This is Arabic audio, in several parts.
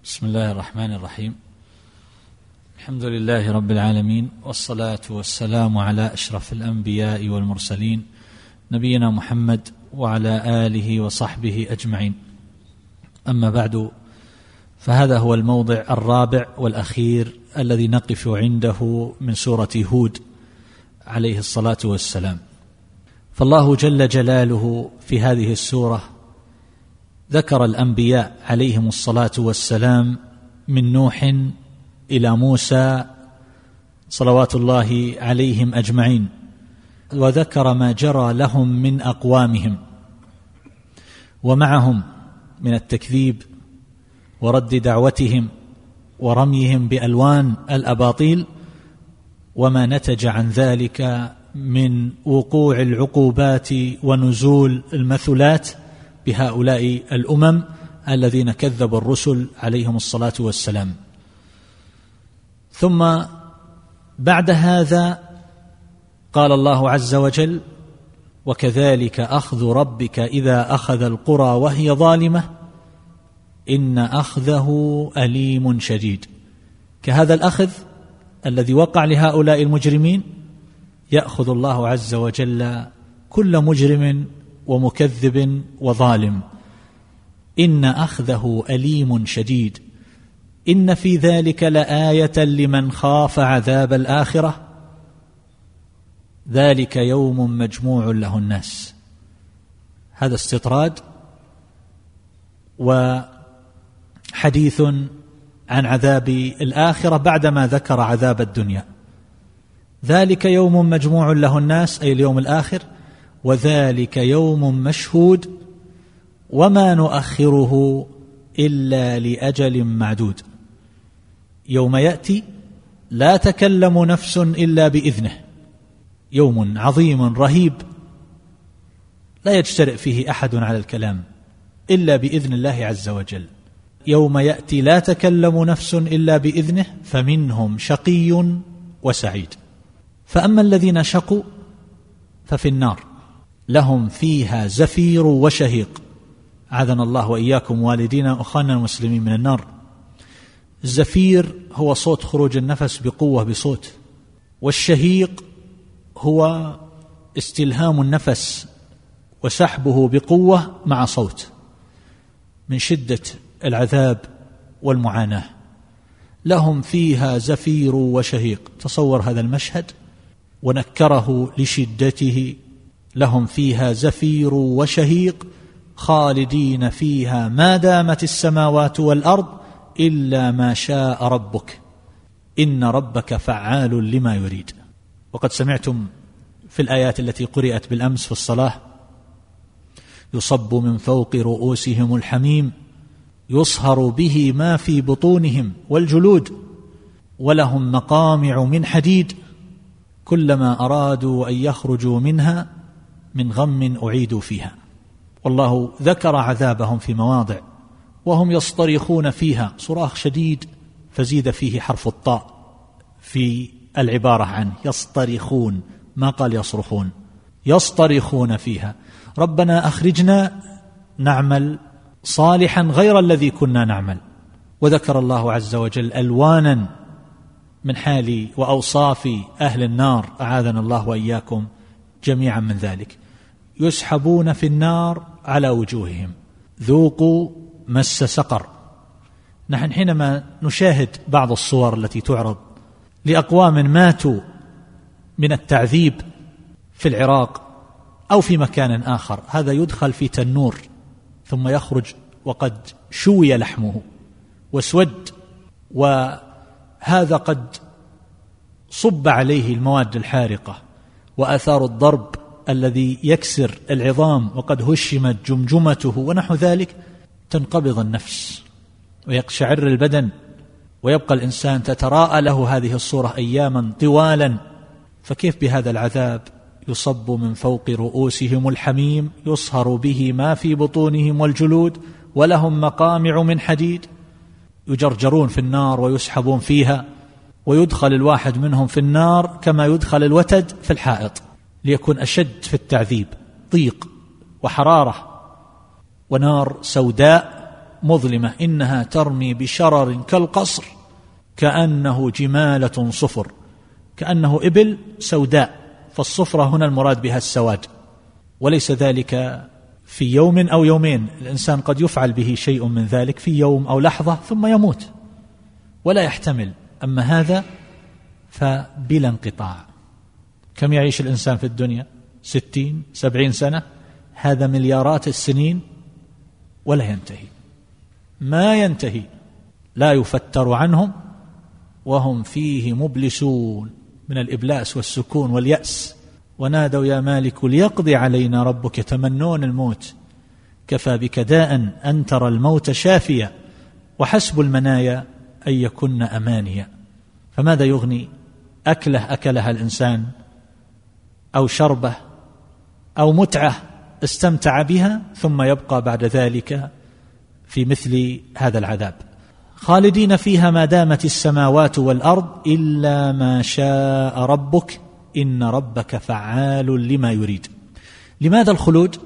بسم الله الرحمن الرحيم. الحمد لله رب العالمين، والصلاة والسلام على أشرف الأنبياء والمرسلين نبينا محمد وعلى آله وصحبه أجمعين. أما بعد، فهذا هو الموضع الرابع والأخير الذي نقف عنده من سورة هود عليه الصلاة والسلام. فالله جل جلاله في هذه السورة ذكر الأنبياء عليهم الصلاة والسلام من نوح إلى موسى صلوات الله عليهم أجمعين، وذكر ما جرى لهم من أقوامهم ومعهم من التكذيب ورد دعوتهم ورميهم بألوان الأباطيل، وما نتج عن ذلك من وقوع العقوبات ونزول المثلات بهؤلاء الأمم الذين كذبوا الرسل عليهم الصلاة والسلام. ثم بعد هذا قال الله عز وجل: وكذلك أخذ ربك إذا أخذ القرى وهي ظالمة إن أخذه أليم شديد. كهذا الأخذ الذي وقع لهؤلاء المجرمين يأخذ الله عز وجل كل مجرم ومكذب وظالم. إن أخذه أليم شديد. إن في ذلك لآية لمن خاف عذاب الآخرة ذلك يوم مجموع له الناس. هذا استطراد وحديث عن عذاب الآخرة بعدما ذكر عذاب الدنيا. ذلك يوم مجموع له الناس أي اليوم الآخر، وذلك يوم مشهود وما نؤخره إلا لأجل معدود. يوم يأتي لا تكلم نفس إلا بإذنه، يوم عظيم رهيب لا يجترئ فيه أحد على الكلام إلا بإذن الله عز وجل. يوم يأتي لا تكلم نفس إلا بإذنه فمنهم شقي وسعيد. فأما الذين شقوا ففي النار لهم فيها زفير وشهيق. أعاذنا الله وإياكم والدينا أخوانا المسلمين من النار. الزفير هو صوت خروج النفس بقوة بصوت، والشهيق هو استلهام النفس وسحبه بقوة مع صوت، من شدة العذاب والمعاناة. لهم فيها زفير وشهيق. تصور هذا المشهد ونكره لشدته. لهم فيها زفير وشهيق خالدين فيها ما دامت السماوات والأرض إلا ما شاء ربك إن ربك فعال لما يريد. وقد سمعتم في الآيات التي قرأت بالأمس في الصلاة: يصب من فوق رؤوسهم الحميم يصهر به ما في بطونهم والجلود ولهم مقامع من حديد كلما أرادوا أن يخرجوا منها من غم أعيدوا فيها. والله ذكر عذابهم في مواضع وهم يصطرخون فيها صراخ شديد، فزيد فيه حرف الطاء في العبارة عنه، يصطرخون، ما قال يصرخون، يصطرخون فيها ربنا أخرجنا نعمل صالحا غير الذي كنا نعمل. وذكر الله عز وجل ألوانا من حال وأوصاف أهل النار، أعاذنا الله وإياكم جميعا من ذلك. يسحبون في النار على وجوههم ذوقوا مس سقر. نحن حينما نشاهد بعض الصور التي تعرض لأقوام ماتوا من التعذيب في العراق أو في مكان آخر، هذا يدخل في تنور ثم يخرج وقد شوي لحمه واسود، وهذا قد صب عليه المواد الحارقة وآثار الضرب الذي يكسر العظام وقد هشمت جمجمته ونحو ذلك. تنقبض النفس ويقشعر البدن ويبقى الإنسان تتراءى له هذه الصورة أياما طوالا. فكيف بهذا العذاب؟ يصب من فوق رؤوسهم الحميم يصهر به ما في بطونهم والجلود ولهم مقامع من حديد. يجرجرون في النار ويسحبون فيها، ويدخل الواحد منهم في النار كما يدخل الوتد في الحائط ليكون أشد في التعذيب، ضيق وحرارة ونار سوداء مظلمة إنها ترمي بشرر كالقصر كأنه جمالة صفر، كأنه إبل سوداء، فالصفرة هنا المراد بها السواد، وليس ذلك في يوم أو يومين، الإنسان قد يفعل به شيء من ذلك في يوم أو لحظة ثم يموت ولا يحتمل. أما هذا فبلا انقطاع. كم يعيش الإنسان في الدنيا؟ 60 70 سنة، هذا مليارات السنين ولا ينتهي، ما ينتهي، لا يفتر عنهم وهم فيه مبلسون من الإبلاس والسكون واليأس. ونادوا يا مالك ليقضي علينا ربك، يتمنون الموت. كفى بك داء أن ترى الموت شافيا، وحسب المنايا أن يكن أمانيا. فماذا يغني أكله أكلها الإنسان، أو شربه، أو متعة استمتع بها، ثم يبقى بعد ذلك في مثل هذا العذاب. خالدين فيها ما دامت السماوات والأرض إلا ما شاء ربك إن ربك فعال لما يريد. لماذا الخلود؟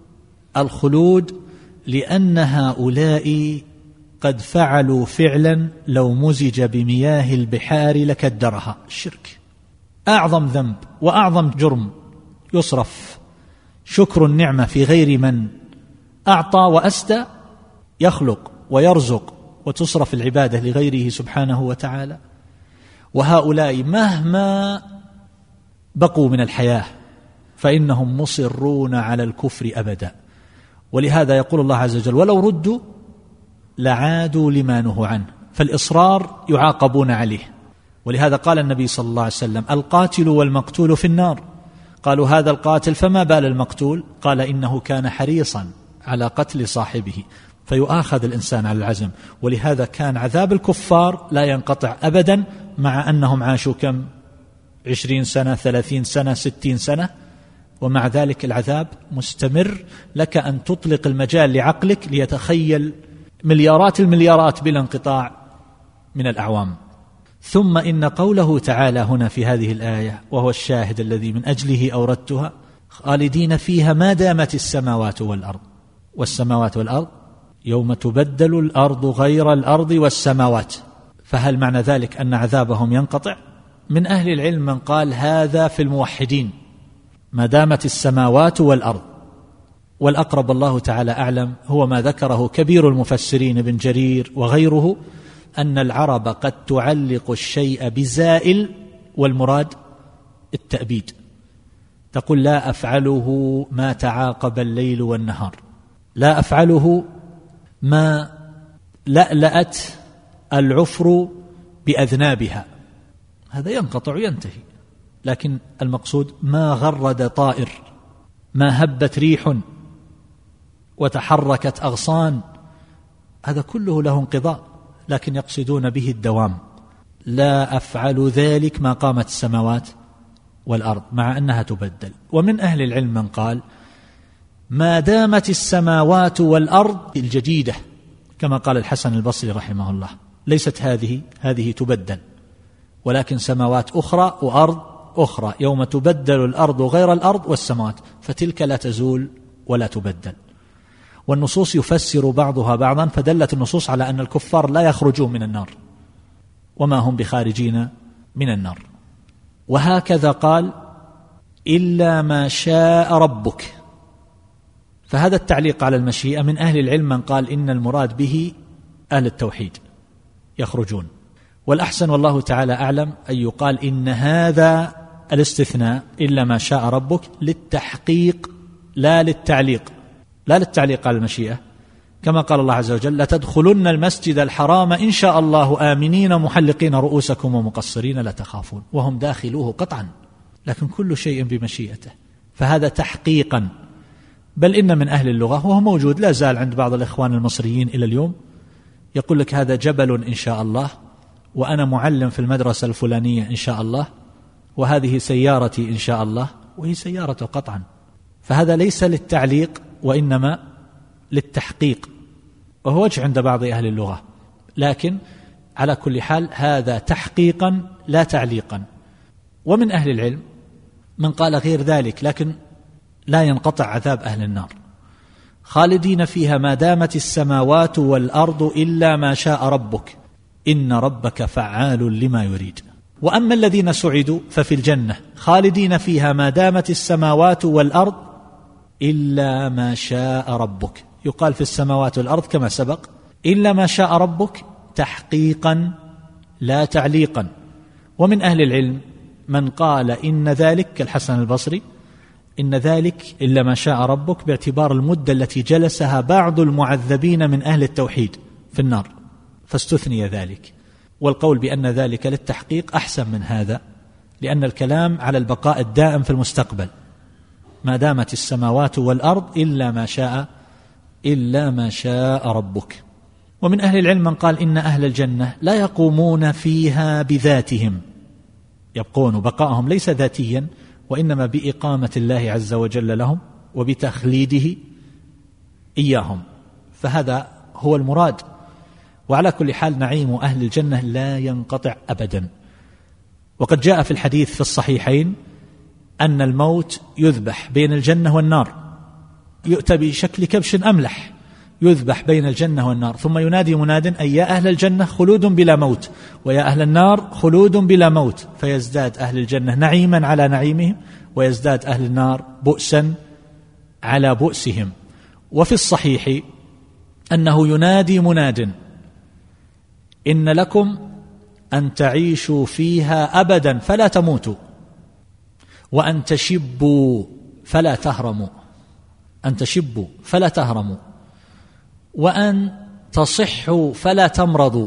الخلود لأن هؤلاء قد فعلوا فعلا لو مزج بمياه البحار لكدرها. الشرك أعظم ذنب وأعظم جرم يصرف شكر النعمة في غير من أعطى وأسدى، يخلق ويرزق، وتصرف العبادة لغيره سبحانه وتعالى. وهؤلاء مهما بقوا من الحياة فإنهم مصرون على الكفر أبدا. ولهذا يقول الله عز وجل ولو ردوا لعادوا لما نهوا عنه، فالإصرار يعاقبون عليه. ولهذا قال النبي صلى الله عليه وسلم القاتل والمقتول في النار. قالوا هذا القاتل فما بال المقتول؟ قال إنه كان حريصا على قتل صاحبه، فيؤاخذ الإنسان على العزم. ولهذا كان عذاب الكفار لا ينقطع أبدا، مع أنهم عاشوا كم 20 سنة 30 سنة 60 سنة، ومع ذلك العذاب مستمر. لك أن تطلق المجال لعقلك ليتخيل مليارات المليارات بلا انقطاع من الأعوام. ثم إن قوله تعالى هنا في هذه الآية، وهو الشاهد الذي من أجله أوردتها، خالدين فيها ما دامت السماوات والأرض. والسماوات والأرض يوم تبدل الأرض غير الأرض والسماوات. فهل معنى ذلك أن عذابهم ينقطع؟ من أهل العلم من قال هذا في الموحدين ما دامت السماوات والأرض، والأقرب الله تعالى أعلم هو ما ذكره كبير المفسرين ابن جرير وغيره، أن العرب قد تعلق الشيء بزائل والمراد التأبيد. تقول لا أفعله ما تعاقب الليل والنهار، لا أفعله ما لألأت العفر بأذنابها، هذا ينقطع ينتهي. لكن المقصود ما غرد طائر، ما هبت ريح وتحركت أغصان، هذا كله له انقضاء، لكن يقصدون به الدوام. لا أفعل ذلك ما قامت السماوات والأرض، مع أنها تبدل. ومن أهل العلم من قال ما دامت السماوات والأرض الجديدة، كما قال الحسن البصري رحمه الله، ليست هذه تبدل، ولكن سماوات أخرى وأرض أخرى، يوم تبدل الأرض غير الأرض والسماوات، فتلك لا تزول ولا تبدل. والنصوص يفسر بعضها بعضا، فدلت النصوص على أن الكفار لا يخرجون من النار وما هم بخارجين من النار. وهكذا قال إلا ما شاء ربك. فهذا التعليق على المشيئة من أهل العلم من قال إن المراد به أهل التوحيد يخرجون، والأحسن والله تعالى أعلم أن يقال إن هذا الاستثناء إلا ما شاء ربك للتحقيق لا للتعليق، لا للتعليق على المشيئة، كما قال الله عز وجل لتدخلن المسجد الحرام إن شاء الله آمنين محلقين رؤوسكم ومقصرين لا تخافون، وهم داخلوه قطعا، لكن كل شيء بمشيئته. فهذا تحقيقا. بل إن من أهل اللغة وهو موجود لا زال عند بعض الإخوان المصريين إلى اليوم، يقول لك هذا جبل إن شاء الله، وأنا معلم في المدرسة الفلانية إن شاء الله، وهذه سيارتي إن شاء الله، وهي سيارته قطعا. فهذا ليس للتعليق وإنما للتحقيق، وهو وجه عند بعض أهل اللغة، لكن على كل حال هذا تحقيقا لا تعليقا. ومن أهل العلم من قال غير ذلك، لكن لا ينقطع عذاب أهل النار. خالدين فيها ما دامت السماوات والأرض إلا ما شاء ربك إن ربك فعال لما يريد. وأما الذين سعدوا ففي الجنة خالدين فيها ما دامت السماوات والأرض إلا ما شاء ربك. يقال في السماوات والأرض كما سبق إلا ما شاء ربك تحقيقا لا تعليقا. ومن أهل العلم من قال إن ذلك كالحسن البصري إن ذلك إلا ما شاء ربك باعتبار المدة التي جلسها بعض المعذبين من أهل التوحيد في النار فاستثني ذلك. والقول بأن ذلك للتحقيق أحسن من هذا، لأن الكلام على البقاء الدائم في المستقبل ما دامت السماوات والأرض إلا ما شاء ربك. ومن أهل العلم من قال إن أهل الجنة لا يقومون فيها بذاتهم، يبقون بقاءهم ليس ذاتيا وإنما بإقامة الله عز وجل لهم وبتخليده إياهم، فهذا هو المراد. وعلى كل حال نعيم أهل الجنة لا ينقطع أبدا. وقد جاء في الحديث في الصحيحين أن الموت يذبح بين الجنة والنار، يؤتى بشكل كبش أملح يذبح بين الجنة والنار، ثم ينادي مناد أي يا أهل الجنة خلود بلا موت ويا أهل النار خلود بلا موت، فيزداد أهل الجنة نعيما على نعيمهم ويزداد أهل النار بؤسا على بؤسهم. وفي الصحيح أنه ينادي مناد إن لكم أن تعيشوا فيها أبدا فلا تموتوا، وأن تشبوا فلا تهرموا، أن تشبوا فلا تهرموا، وأن تصحوا فلا تمرضوا،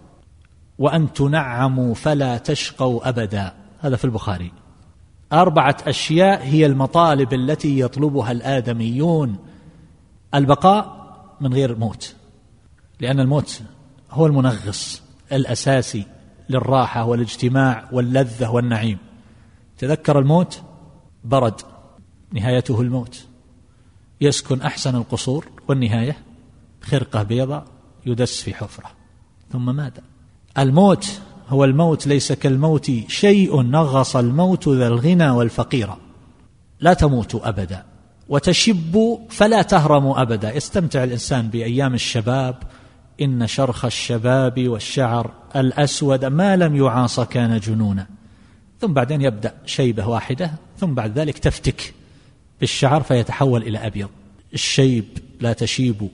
وأن تنعموا فلا تشقوا أبدا. هذا في البخاري. 4 أشياء هي المطالب التي يطلبها الآدميون: البقاء من غير موت، لأن الموت هو المنغص الأساسي للراحة والاجتماع واللذة والنعيم. تذكر الموت برد نهايته الموت، يسكن أحسن القصور والنهاية خرقة بيضاء يدس في حفرة ثم ماذا؟ الموت هو الموت، ليس كالموت شيء نغص الموت ذا الغنى والفقير. لا تموتوا أبدا. وتشبوا فلا تهرموا أبدا. يستمتع الإنسان بأيام الشباب، إن شرخ الشباب والشعر الأسود ما لم يعاص كان جنونا، ثم بعدين يبدأ شيبة واحدة ثم بعد ذلك تفتك بالشعر فيتحول إلى أبيض. الشيب لا تشيبوا،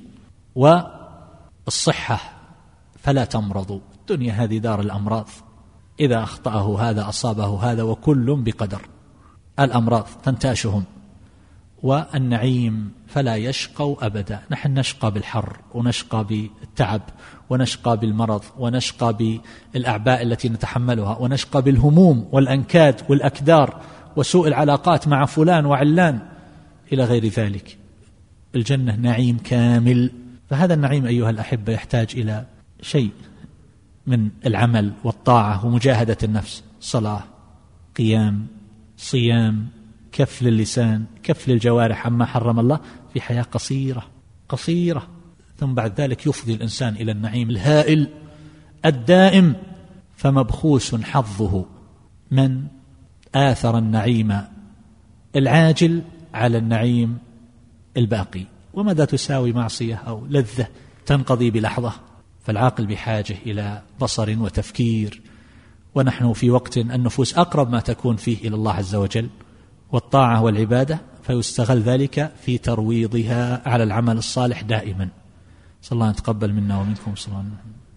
والصحة فلا تمرضوا. الدنيا هذه دار الأمراض، إذا أخطأه هذا أصابه هذا وكل بقدر. الأمراض تنتاشهم، والنعيم فلا يشقوا أبدا. نحن نشقى بالحر ونشقى بالتعب ونشقى بالمرض ونشقى بالأعباء التي نتحملها ونشقى بالهموم والأنكاد والأكدار وسوء العلاقات مع فلان وعلان إلى غير ذلك. الجنة نعيم كامل. فهذا النعيم أيها الأحبة يحتاج إلى شيء من العمل والطاعة ومجاهدة النفس، صلاة، قيام، صيام، كف للسان، كف للجوارح عما حرم الله، في حياة قصيرة ثم بعد ذلك يفضي الإنسان إلى النعيم الهائل الدائم. فمبخوس حظه من آثر النعيم العاجل على النعيم الباقي. وماذا تساوي معصية أو لذة تنقضي بلحظة؟ فالعاقل بحاجة إلى بصر وتفكير، ونحن في وقت النفوس أقرب ما تكون فيه إلى الله عز وجل والطاعة والعبادة، فيستغل ذلك في ترويضها على العمل الصالح دائما. صلى الله أن يتقبل منا ومنكم. صلى الله عليه وسلم.